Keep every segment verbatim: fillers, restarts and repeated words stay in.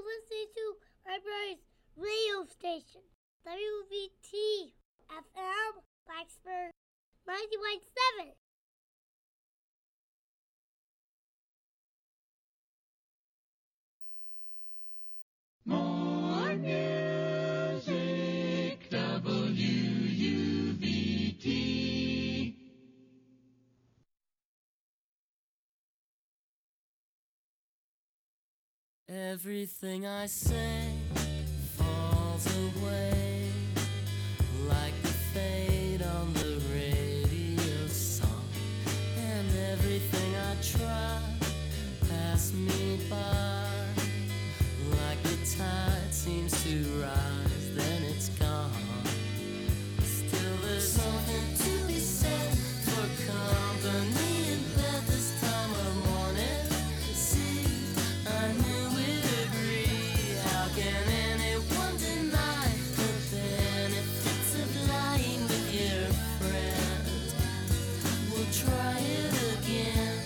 listening to Library's radio station, W V T F M, Blacksburg ninety point seven. More music, W U V T. Everything I say falls away like the fade on the radio song, and everything I try pass me by like the tide seems to rise, then it's gone. Still there's something to be said for company in bed this time of morning. See, I knew we'd agree. How can anyone deny the benefits of lying with your friend? We'll try it again.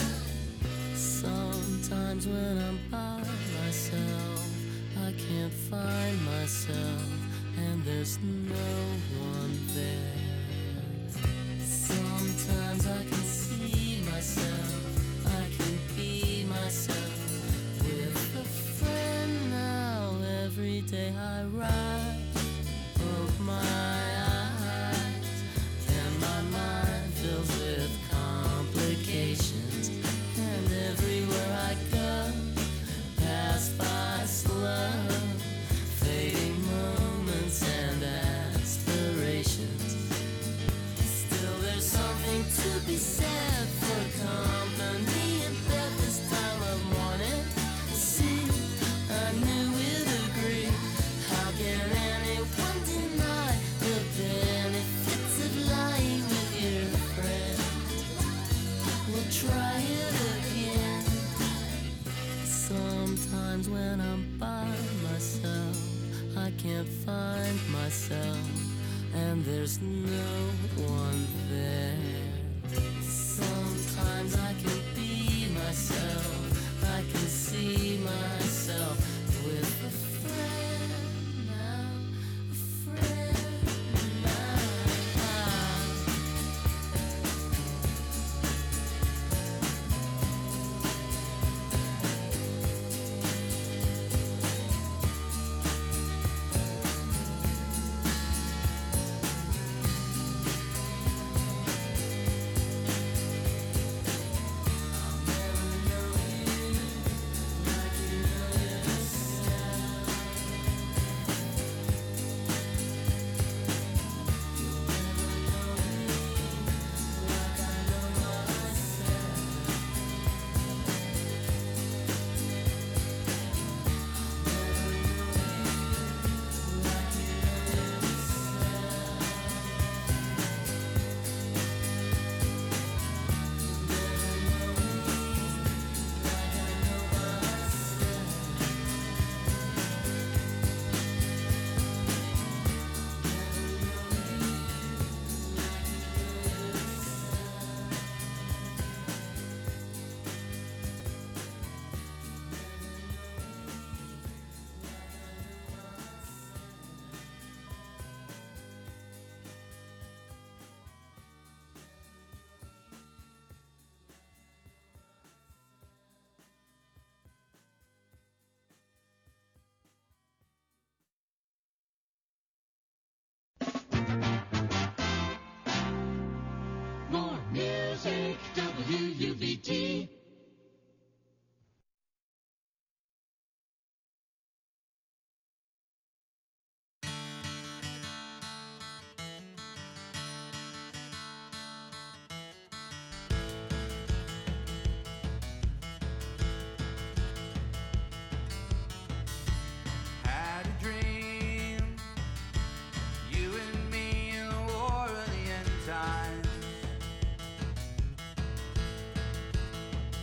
Sometimes when I'm by myself, I can't find myself, and there's no one there. Sometimes I can see myself, I can be myself with a friend now. Every day I rise, open my eyes, and my mind fills with complications, and everywhere I go, pass by slow, fading moments and aspirations. Still there's something to be said for company in bed this time of morning. See, I knew we'd agree. How can anyone deny the benefits of lying with your friend? We'll try it again. Sometimes when I'm by myself, I can't find myself, and there's no one there. Sometimes I can be myself, I can see myself with a friend now, a friend now. More music, W U V T. Had a dream, you and me in the war of the end times.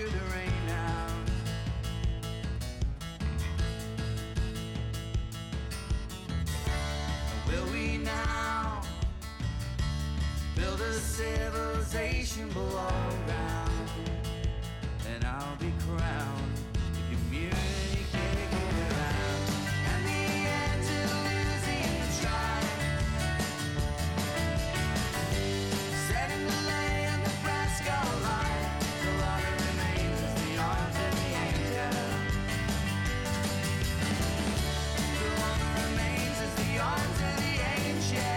to the rain now. Will we now build a civilization below ground? And I'll be crowned the community kicking around. And the Andalusian tribe, set in the land of Nebraska line, till all that remains is the arms of the angel. Till all that remains is the arms of the angel.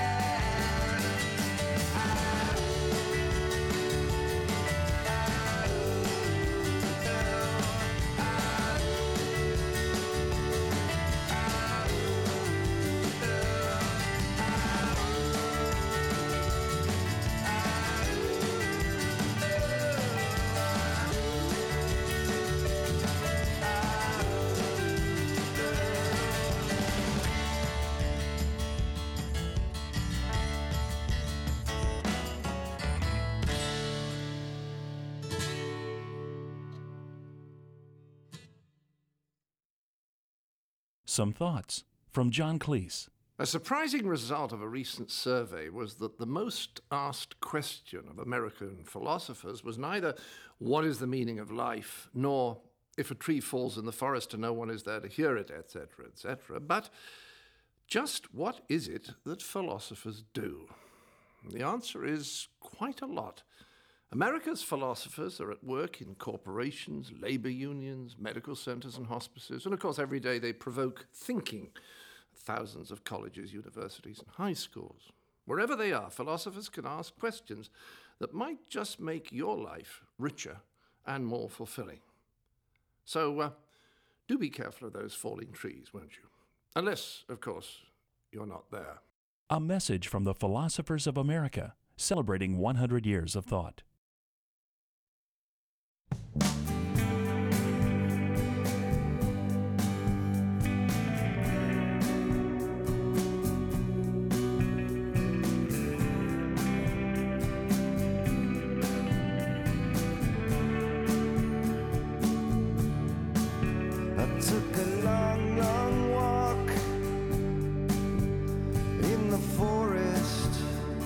Some thoughts from John Cleese. A surprising result of a recent survey was that the most asked question of American philosophers was neither what is the meaning of life, nor if a tree falls in the forest and no one is there to hear it, et cetera, et cetera, but just what is it that philosophers do? The answer is quite a lot. America's philosophers are at work in corporations, labor unions, medical centers and hospices, and of course every day they provoke thinking at thousands of colleges, universities and high schools. Wherever they are, philosophers can ask questions that might just make your life richer and more fulfilling. So uh, do be careful of those falling trees, won't you? Unless, of course, you're not there. A message from the Philosophers of America, celebrating one hundred years of thought. I took a long, long walk in the forest,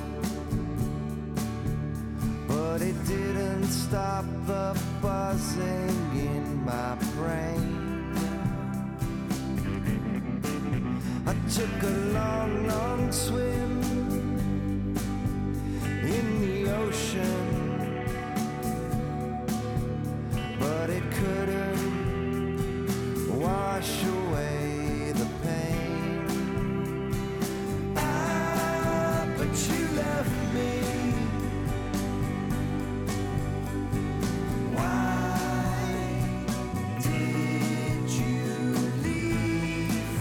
but it didn't stop the buzzing in my brain. I took a long, long swim in the ocean, but it couldn't wash away the pain. Ah, but you left me. Why did you leave?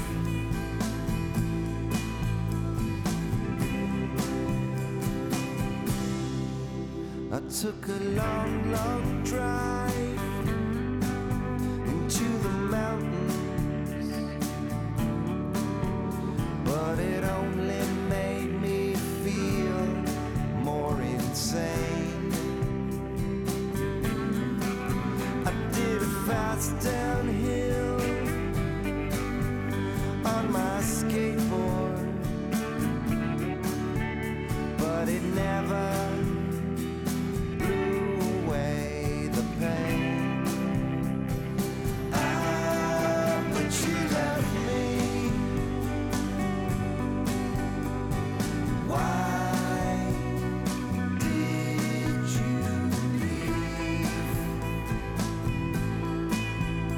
I took a long, long drive into the mountains, but it only made me feel more insane. I did a fast downhill on my skateboard, but it never blew away the pain. Ah, but you left me. Why did you leave?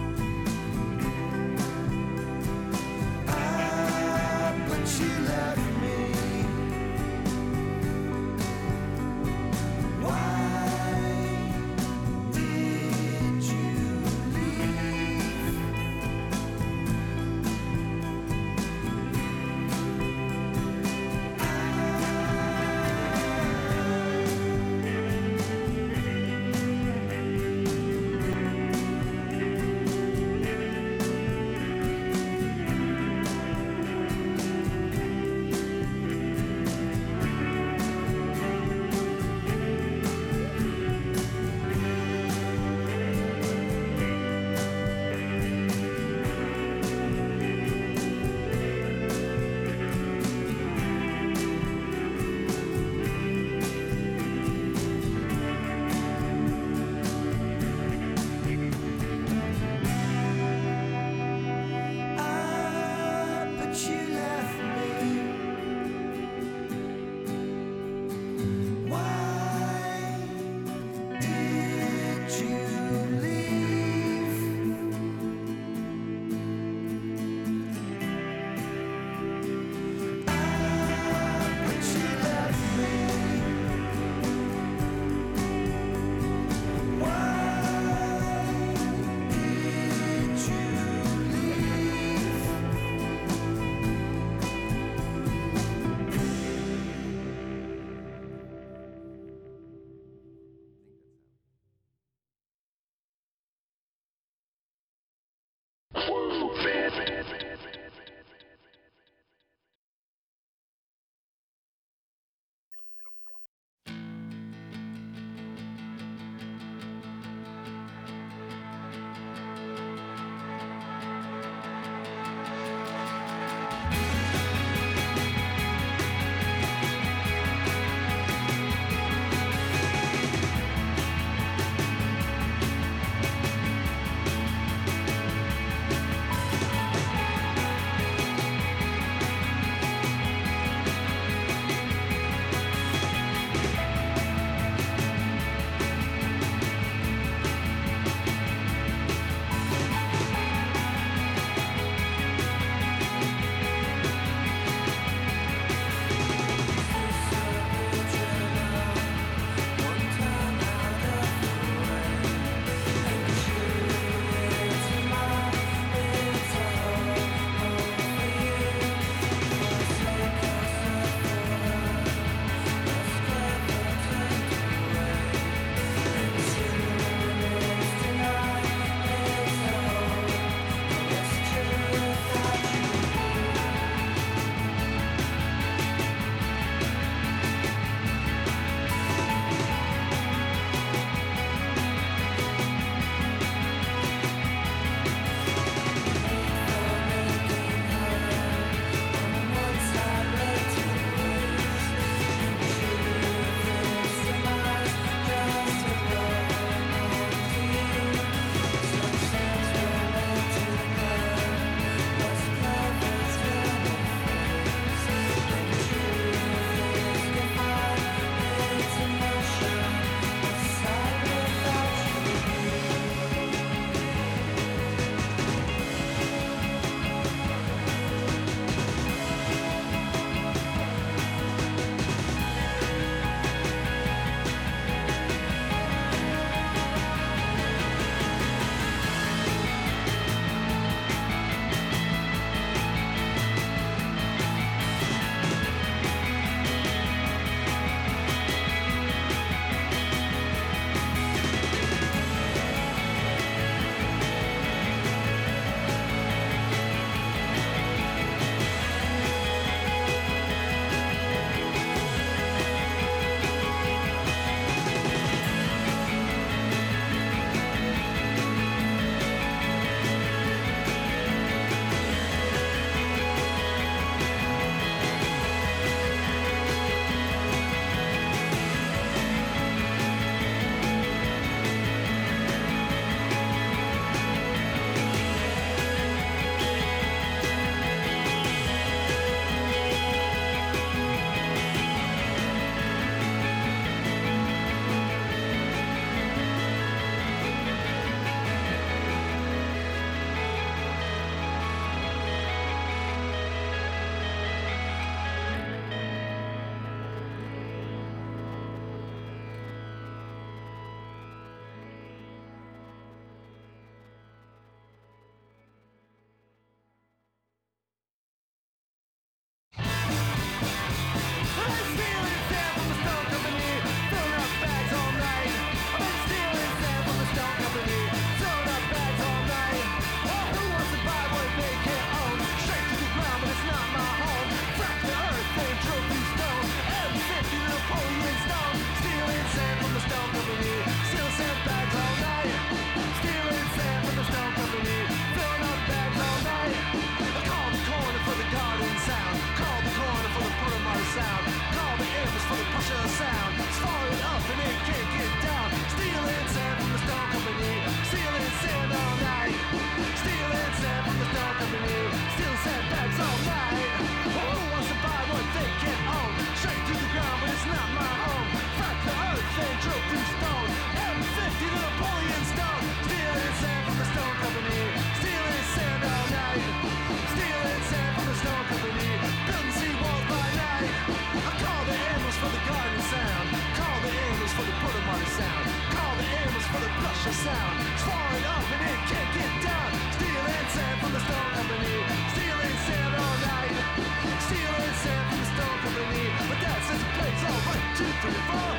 sound. It's falling off and it can't get down. Steel and sand from the stone company. Steel and sand all night. Steel and sand from the stone company. But that says it plays all one, two, three, four.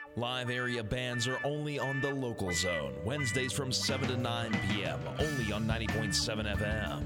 Live area bands are only on the local zone, Wednesdays from seven to nine p.m., only on ninety point seven F M.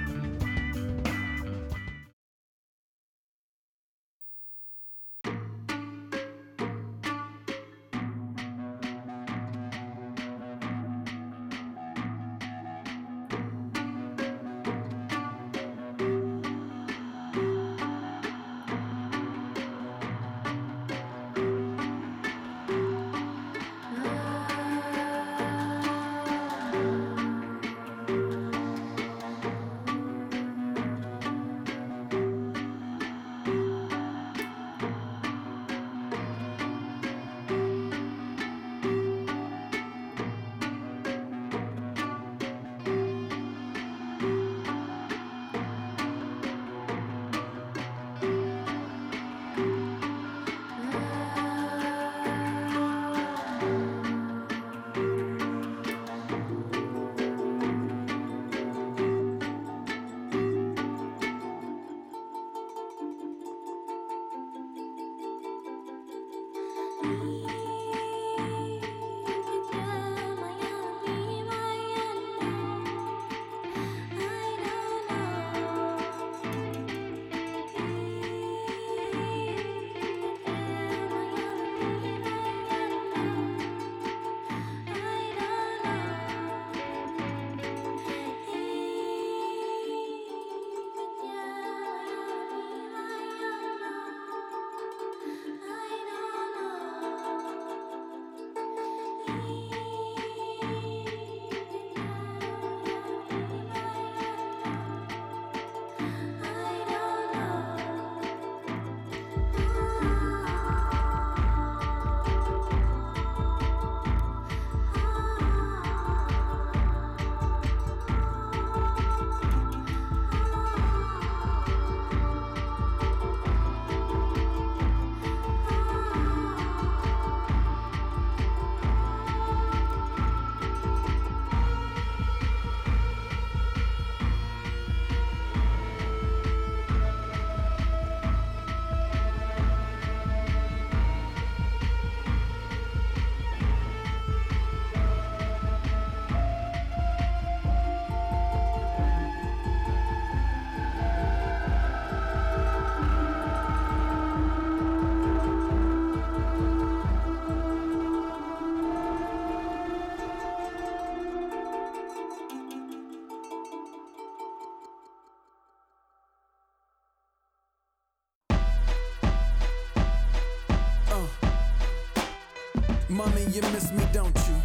Mommy, you miss me, don't you?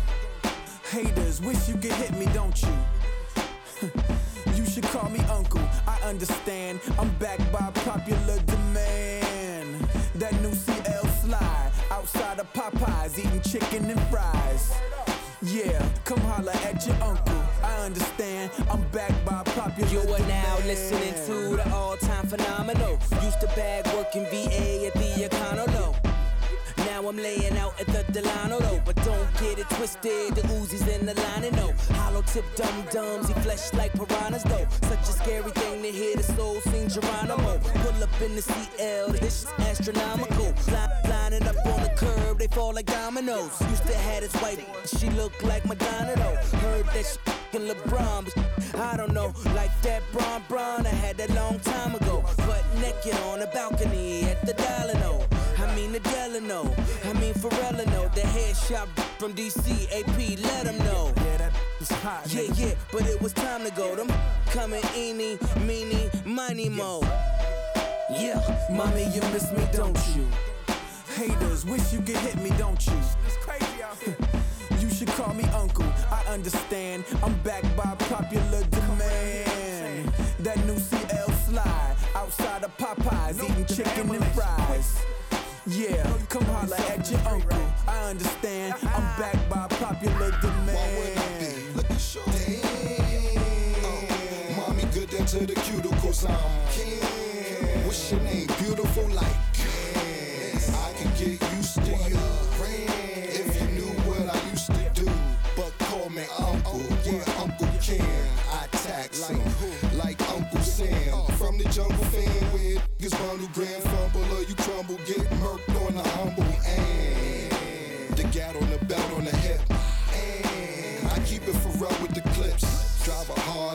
Haters wish you could hit me, don't you? You should call me uncle, I understand. I'm backed by popular demand. That new C L slide, outside of Popeyes, eating chicken and fries. Yeah, come holla at your uncle, I understand. I'm backed by popular You are demand. now listening to the all-time phenomenal. Used to bag working V A at the Econo. Now I'm laying out at the Delano though. But don't get it twisted, the Uzi's in the line and no hollow tip dum-dums, he flesh like piranhas though. Such a scary thing to hear the soul sing Geronimo. Pull up in the C L, this is astronomical. Line, lining up on the curb, they fall like dominoes. Used to have this white, she looked like Madonna though. Heard that she f***ing LeBron, but I don't know. Like that Bron Bron, I had that long time ago. Butt naked on the balcony at the Delano. I mean the Delano, I mean Pharrellino, the headshot from D C, A P, let them know. Yeah, that was hot. Yeah, yeah, but it was time to go. Them coming eeny, meeny, miny, mo. Yeah, Mommy, you miss me, don't you? Haters wish you could hit me, don't you? It's crazy out here. You should call me uncle, I understand. I'm backed by popular demand. That new C L slide, outside of Popeyes, eating chicken and fries. Yeah, come holla at your uncle, I understand. I'm backed by popular demand. Look at show. Damn. Mommy good into the cuticles. I'm Ken. What's your name? Beautiful like Ken. I can get used to you. If you knew what I used to do. But call me Uncle. Yeah, Uncle Ken. I tax him like Uncle Sam. From the jungle fan with niggas bundle grand fumble or you crumble. Get murked on the humble and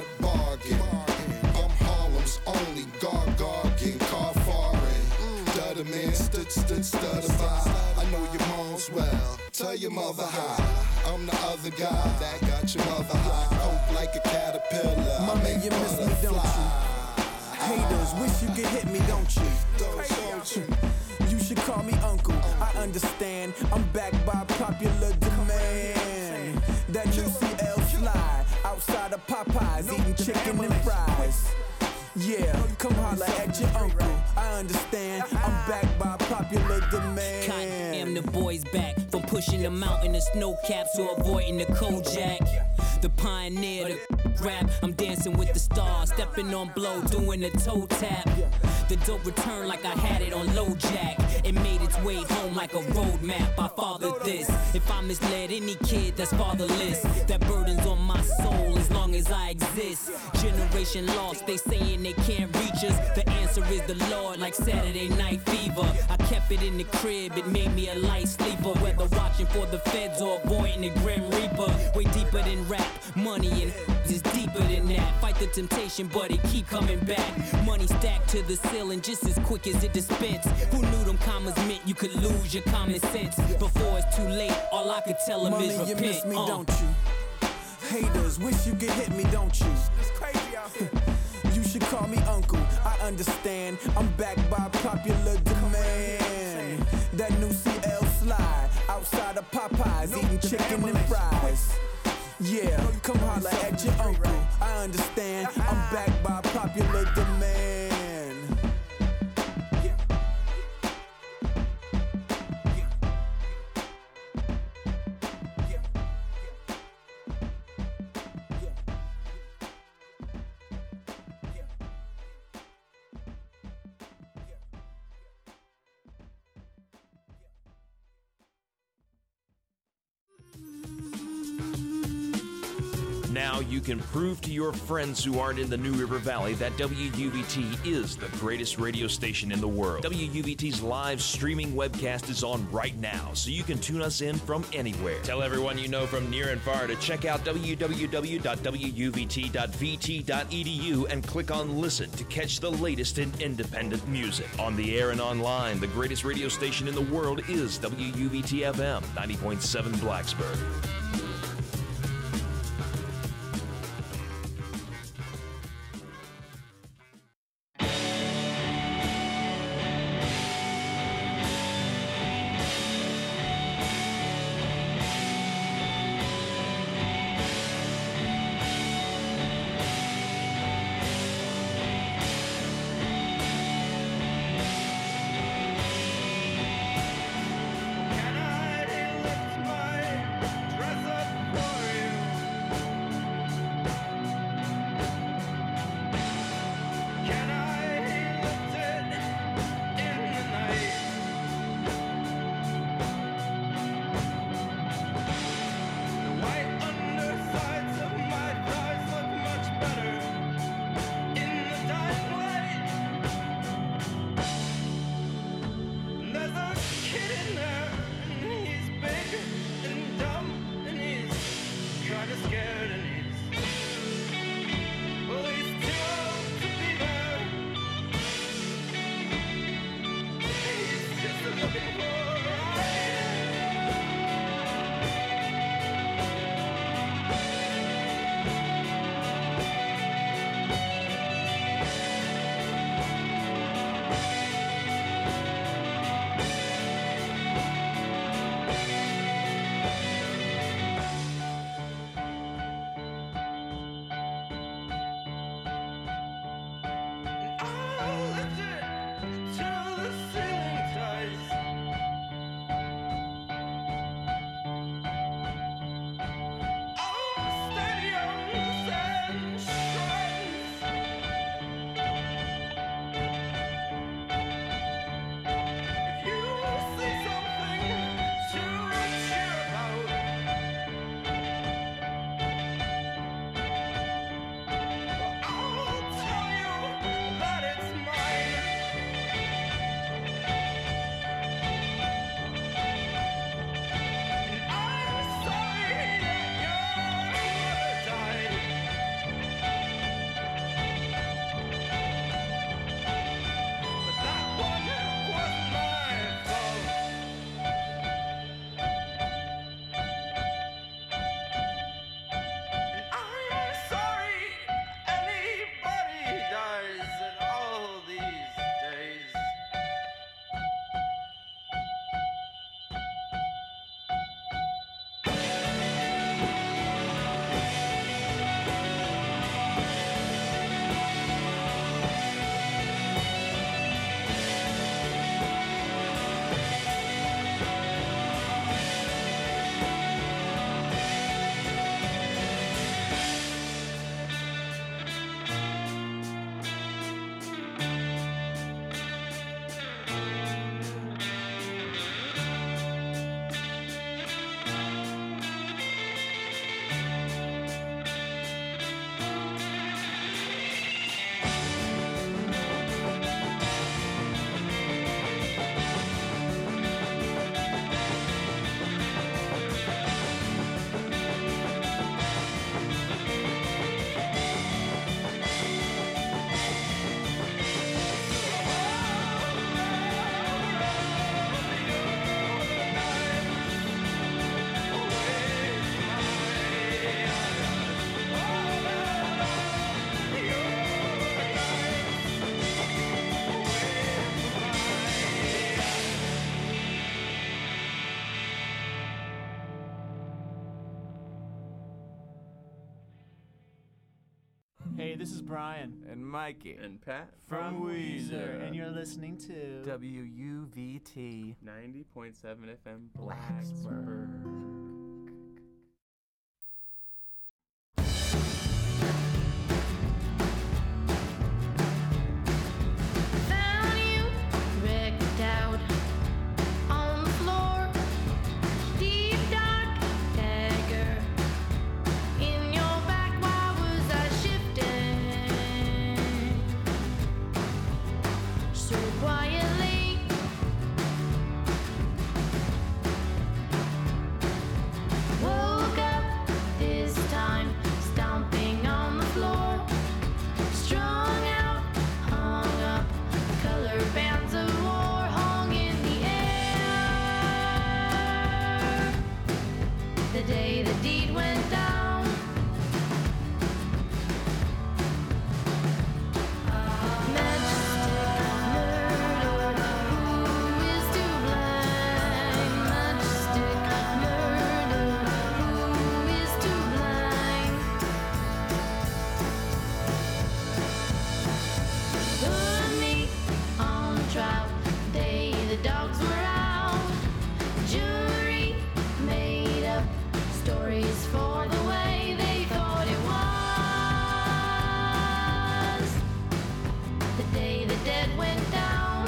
bargain. I'm Harlem's only gargargan, car foreign. Dutter man, stood, stood, stutter by. I know your mom's well. Tell your mother hi. I'm the other guy that got your mother high. Hope like a caterpillar. Mommy, you miss me, don't you? Haters wish you could hit me, don't you? Don't you? You should call me uncle. I understand. I'm backed by popular demand. That new C L slide outside of Popeyes, eating chicken and fries. Yeah, come holla at your uncle. I understand. I'm backed by popular demand. Am the boys back from pushing the mountain of snow caps to avoiding the Kojak. The pioneer, the rap. I'm dancing with the stars, stepping on blow, doing a toe tap. The dope returned like I had it on low jack. It made its way home like a road map. I fathered this. If I misled any kid that's fatherless, that burden's on my soul as long as I exist. Generation lost, they saying they can't reach us. The answer is the Lord, like Saturday Night Fever. I kept it in the crib, it made me a light sleeper. Whether watching for the feds or avoiding the Grim Reaper. Way deeper than rap, money and is deeper than that. Fight the temptation, but it keep coming back. Money stacked to the ceiling just as quick as it dispense. Who knew them commas meant you could lose your common sense? Before it's too late, all I could tell them Mommy, is repent. you miss me, uh. don't you? Haters wish you could hit me, don't you? It's crazy out here. You should call me uncle. I understand. I'm backed by popular demand. That new C L slide outside of Popeyes, eating chicken and fries. Yeah, come holla at your uncle. I understand. I'm backed by popular demand. Now you can prove to your friends who aren't in the New River Valley that W U B T is the greatest radio station in the world. W U B T's live streaming webcast is on right now, so you can tune us in from anywhere. Tell everyone you know from near and far to check out w w w dot w u b t dot v t dot e d u and click on Listen to catch the latest in independent music. On the air and online, the greatest radio station in the world is W U B T F M ninety point seven Blacksburg. Can I lift my dress up? Hey, this is Brian. And Mikey. And Pat. From Weezer. And you're listening to W U V T ninety point seven F M Blacksburg. Found you wrecked out on the floor. Deep dark dagger in your back. Why was I shifting so quietly? Woke up this time, stomping on the floor. Strung out, hung up, color bands of war hung in the air. The day the deed went down. Majestic murder, who is to blame? Majestic murder, who is to blame? Put me on trial, day the dogs were out. Jury made up stories for the way they thought it was. The day the dead went down.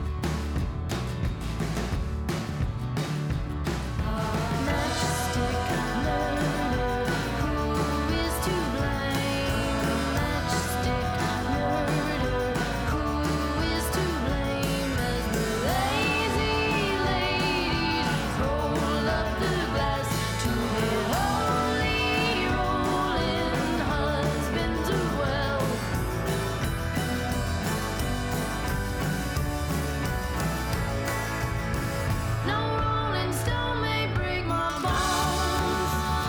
Majestic murder, who is to blame? Majestic murder, who is to blame? As the lazy ladies roll up the glass to their holy rolling husbands of wealth. No rolling stone may break my bones.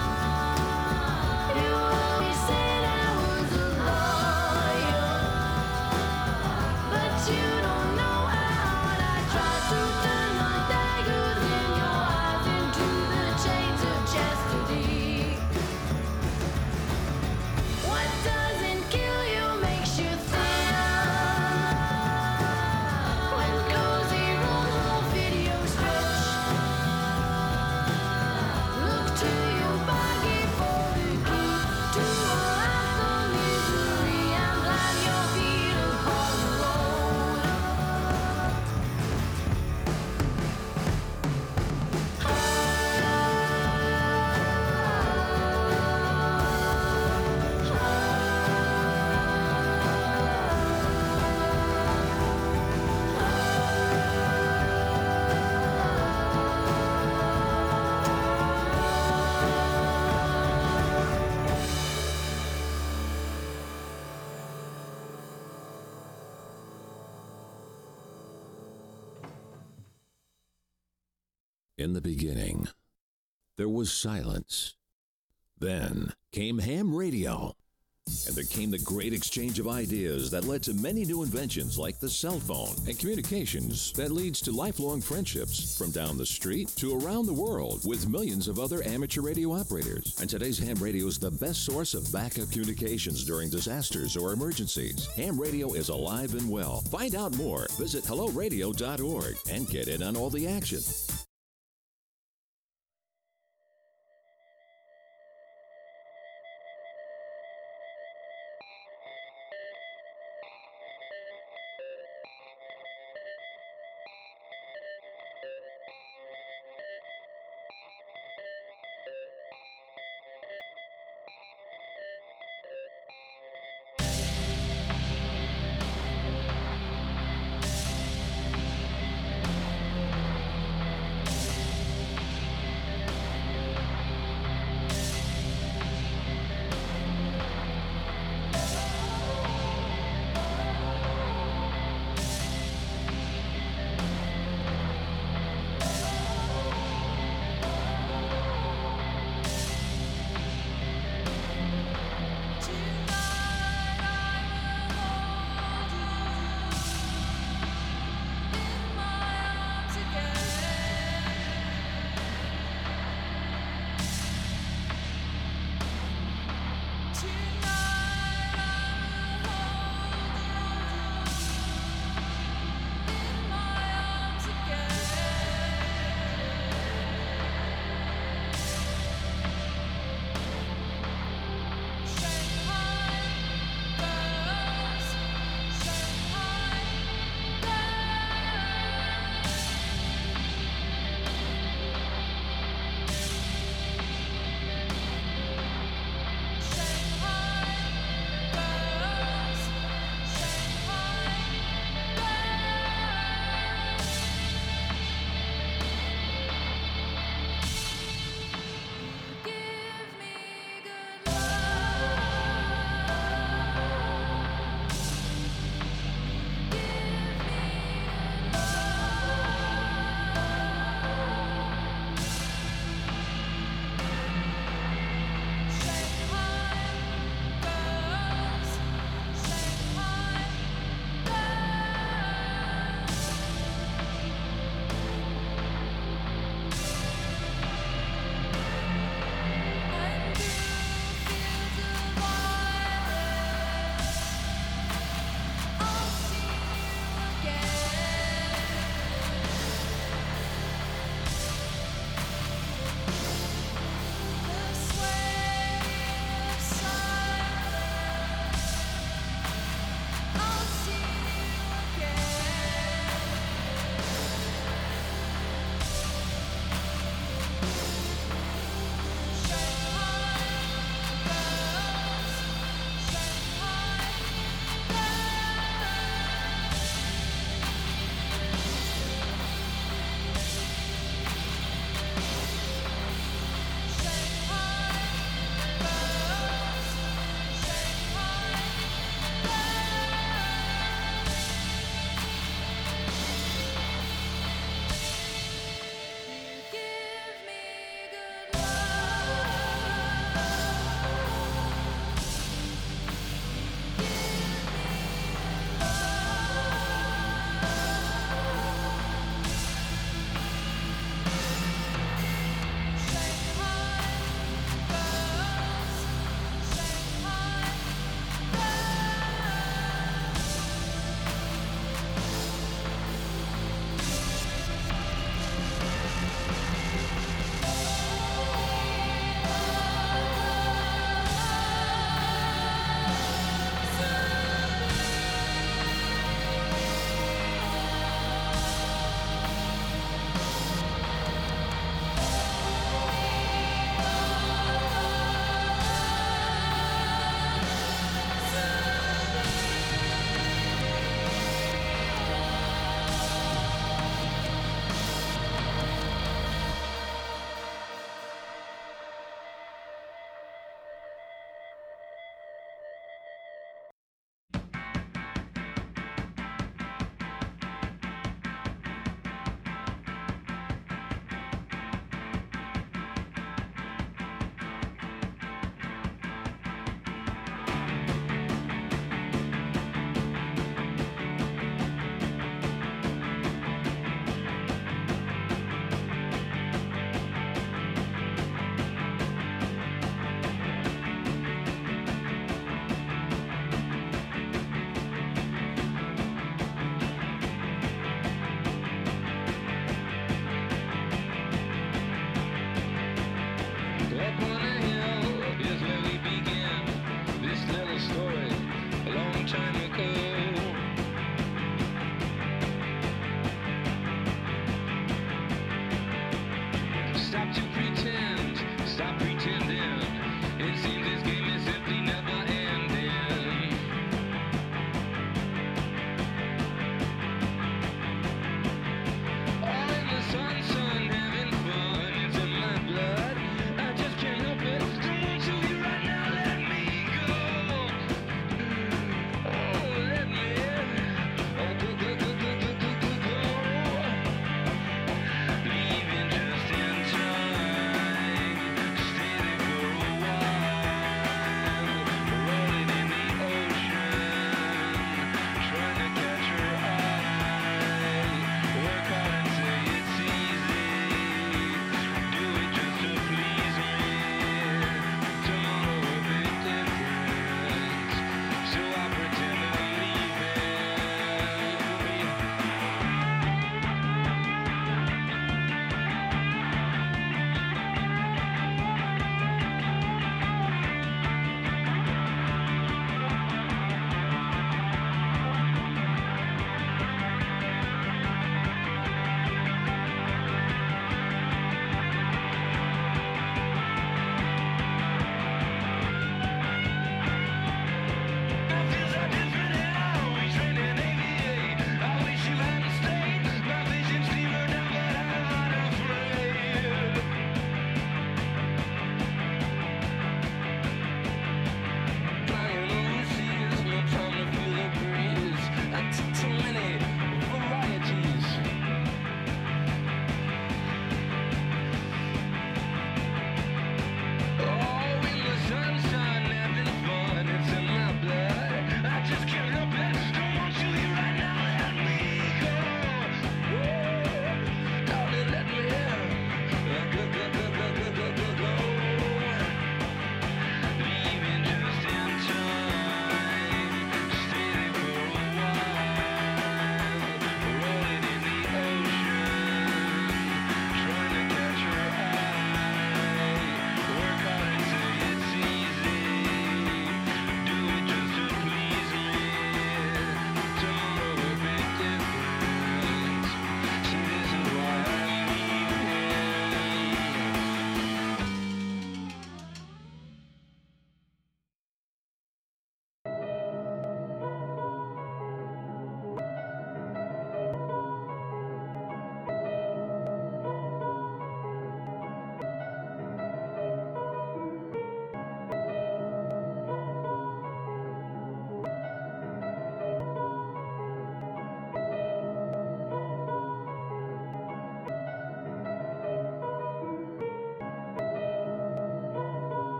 You always said I was a liar, but you don't know how hard I tried to turn the daggers in your eyes into the chains of chastity. What doesn't kill you makes you thin. When cozy rooms won't fit your stretch, look to your body for the key to a life of misery and plant your feet upon the road. In the beginning, there was silence. Then came ham radio. And there came the great exchange of ideas that led to many new inventions like the cell phone and communications that leads to lifelong friendships from down the street to around the world with millions of other amateur radio operators. And today's ham radio is the best source of backup communications during disasters or emergencies. Ham radio is alive and well. Find out more. Visit hello radio dot org and get in on all the action.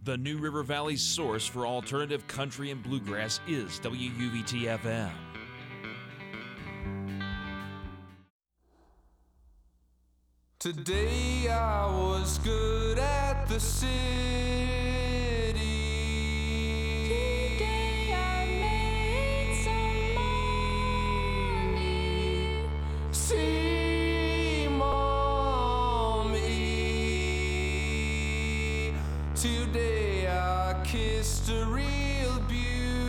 The New River Valley's source for alternative country and bluegrass is W U V T F M. Today I was good at the city. Today I made some money. See, mommy, today I kissed a real beauty.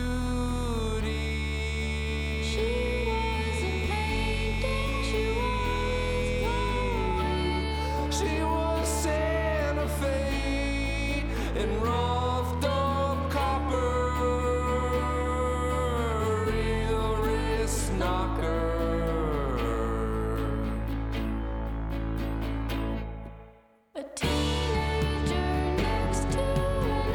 She wasn't painting, she was glowing. She was Santa Fe and roughed up copper, real wrist knocker. A teenager next to an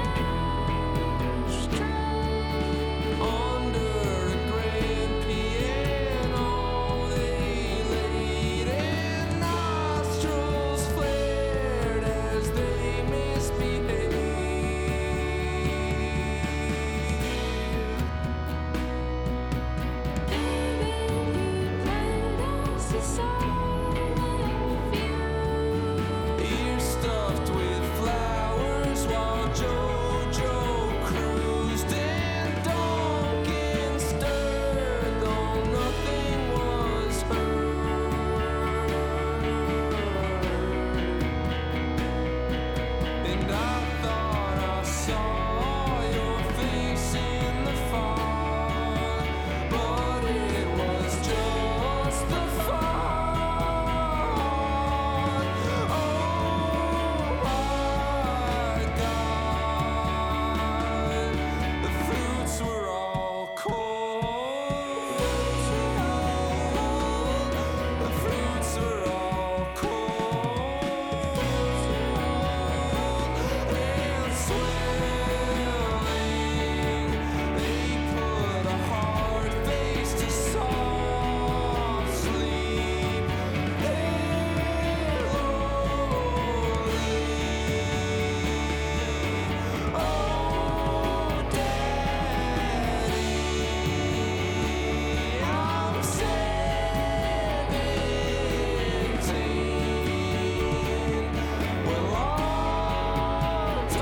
ashtray. Under a grand piano, they laid and nostrils flared as they misbehaved. Baby, you played us a song of you. Ears stuffed with flowers while JoJo cruised and Duncan stirred, though nothing was heard. And I thought I saw your face in the fog, but it was just the fog. Oh my God, the fruits were all cold. The fruits were all cold and swelling. They put a hard face to soft sleep. Oh, Daddy, I'm seventeen. Well, aren't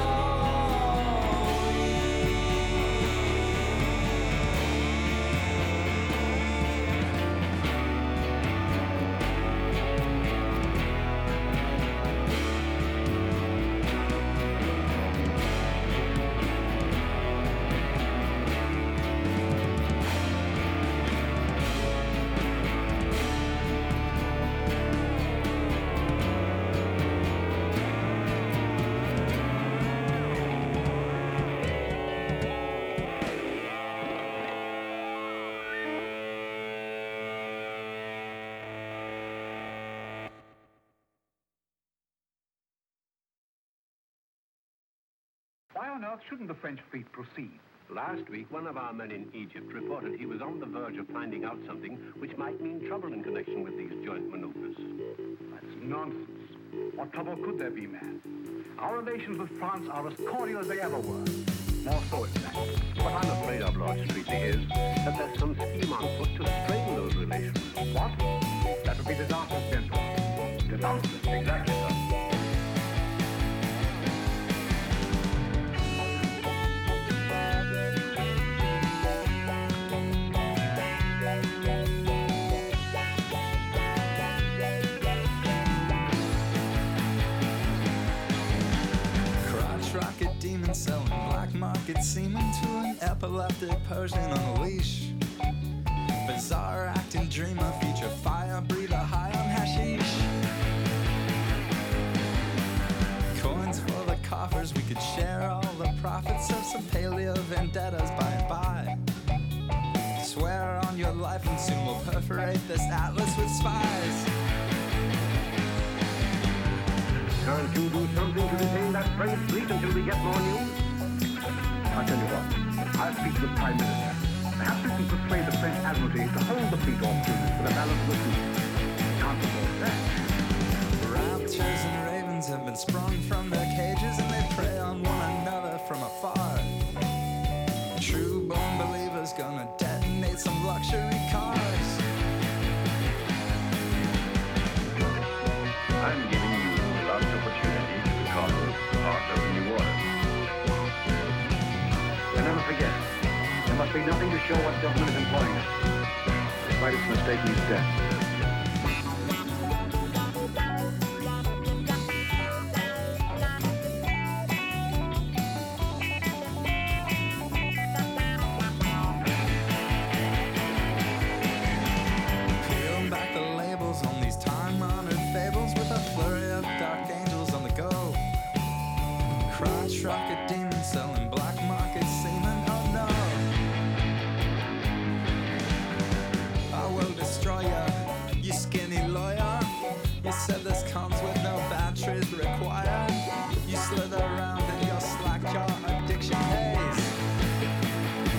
Why on earth shouldn't the French fleet proceed? Last week, one of our men in Egypt reported he was on the verge of finding out something which might mean trouble in connection with these joint maneuvers. That's nonsense. What trouble could there be, man? Our relations with France are as cordial as they ever were. More so, in fact. What I'm afraid of, Lord Streatley, is that there's some scheme on foot to strain those relations. What? That would be disastrous, gentlemen. Disastrous, exactly, sir. Crotch rocket demon selling black market semen to an epileptic Persian on a leash. Bizarre acting dreamer feature fire breather high on hashish. Coins for the coffers, we could share all the profits of some paleo vendettas by and by. Swear on your life and soon we'll perforate this atlas with spies. Can't you do something to detain that French fleet until we get more news? I'll tell you what. I'll speak to the Prime Minister. Perhaps we can persuade the French Admiralty to hold the fleet off Tunis for the balance of the season. Can't support that. Raptors and ravens have been sprung from their cages and they prey on one another from afar. True born believers gonna detonate some luxury cars. I'm giving you the last opportunity to become part of the new order. And never forget, there must be nothing to show what government is employing us, despite its mistaking step.